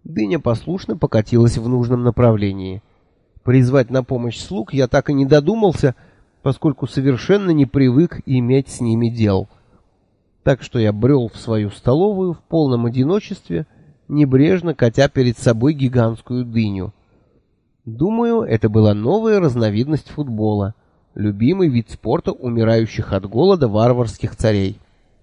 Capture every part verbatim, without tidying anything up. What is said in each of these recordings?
Дыня послушно покатилась в нужном направлении. Призвать на помощь слуг я так и не додумался, поскольку совершенно не привык иметь с ними дел. Так что я брел в свою столовую в полном одиночестве, небрежно катя перед собой гигантскую дыню. Думаю, это была новая разновидность футбола, любимый вид спорта умирающих от голода варварских царей.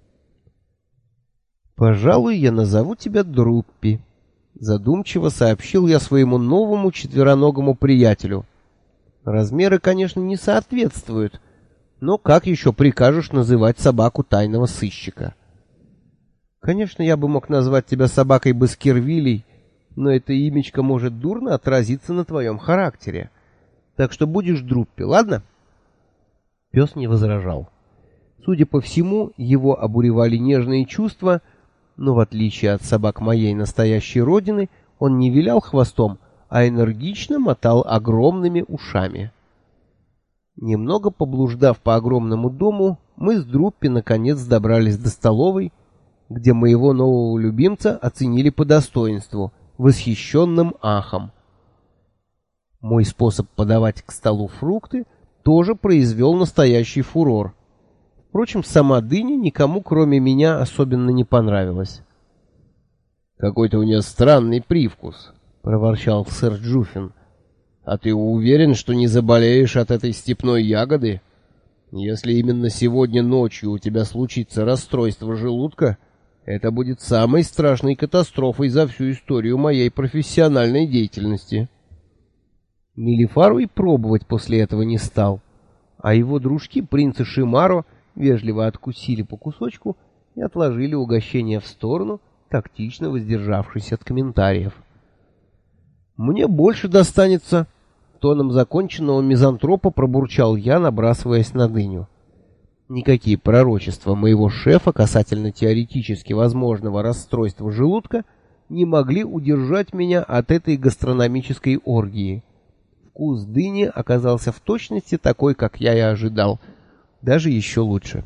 «Пожалуй, я назову тебя Друппи», — задумчиво сообщил я своему новому четвероногому приятелю. «Размеры, конечно, не соответствуют, но как еще прикажешь называть собаку тайного сыщика? Конечно, я бы мог назвать тебя собакой Баскервилей, но это имечко может дурно отразиться на твоем характере. Так что будешь Друппи, ладно?» Пес не возражал. Судя по всему, его обуревали нежные чувства, но в отличие от собак моей настоящей родины, он не вилял хвостом, а энергично мотал огромными ушами. Немного поблуждав по огромному дому, мы с Друппи наконец добрались до столовой, где моего нового любимца оценили по достоинству, восхищенным ахом. Мой способ подавать к столу фрукты тоже произвел настоящий фурор. Впрочем, сама дыня никому, кроме меня, особенно не понравилась. «Какой-то у нее странный привкус», — проворчал сэр Джуффин. «А ты уверен, что не заболеешь от этой степной ягоды? Если именно сегодня ночью у тебя случится расстройство желудка, это будет самой страшной катастрофой за всю историю моей профессиональной деятельности». Мелифару и пробовать после этого не стал, а его дружки, принц и Шимаро, вежливо откусили по кусочку и отложили угощение в сторону, тактично воздержавшись от комментариев. «Мне больше достанется», — тоном законченного мизантропа пробурчал я, набрасываясь на дыню. Никакие пророчества моего шефа касательно теоретически возможного расстройства желудка не могли удержать меня от этой гастрономической оргии. Вкус дыни оказался в точности такой, как я и ожидал, даже еще лучше.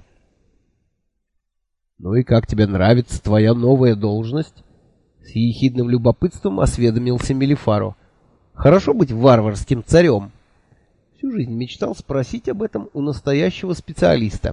«Ну и как тебе нравится твоя новая должность?» С ехидным любопытством осведомился Мелифаро. «Хорошо быть варварским царем?» Всю жизнь мечтал спросить об этом у настоящего специалиста.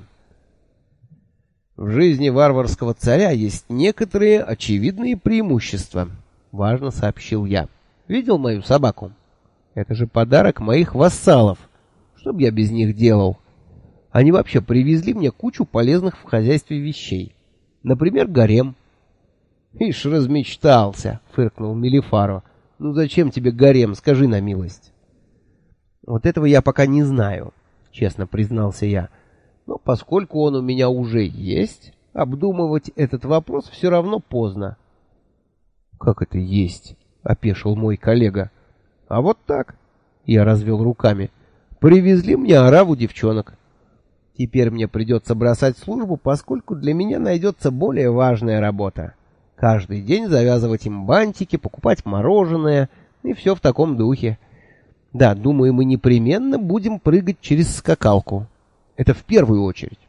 «В жизни варварского царя есть некоторые очевидные преимущества», — важно сообщил я. «Видел мою собаку? Это же подарок моих вассалов. Что б я без них делал? Они вообще привезли мне кучу полезных в хозяйстве вещей. Например, гарем». «Ишь, размечтался», — фыркнул Мелифаро. «Ну зачем тебе гарем, скажи на милость?» «Вот этого я пока не знаю», — честно признался я. «Но поскольку он у меня уже есть, обдумывать этот вопрос все равно поздно». «Как это есть?» — опешил мой коллега. «А вот так», — я развел руками. «Привезли мне ораву девчонок. Теперь мне придется бросать службу, поскольку для меня найдется более важная работа. Каждый день завязывать им бантики, покупать мороженое и все в таком духе. Да, думаю, мы непременно будем прыгать через скакалку. Это в первую очередь».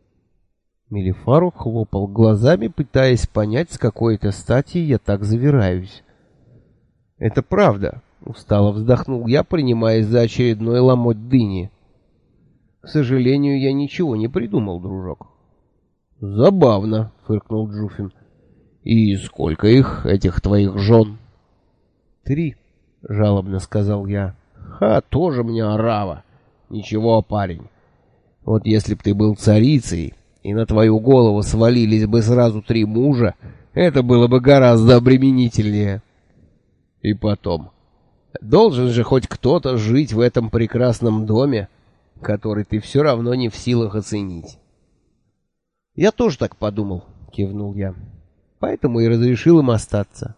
Мелифару хлопал глазами, пытаясь понять, с какой-то стати я так завираюсь. «Это правда», — устало вздохнул я, принимаясь за очередной ломоть дыни. «К сожалению, я ничего не придумал, дружок». «Забавно», — фыркнул Джуффин. «И сколько их, этих твоих жен?» «Три», — жалобно сказал я. «Ха, тоже мне орава. Ничего, парень. Вот если б ты был царицей, и на твою голову свалились бы сразу три мужа, это было бы гораздо обременительнее. И потом, должен же хоть кто-то жить в этом прекрасном доме, который ты все равно не в силах оценить». «Я тоже так подумал», — кивнул я. «Поэтому и разрешил им остаться.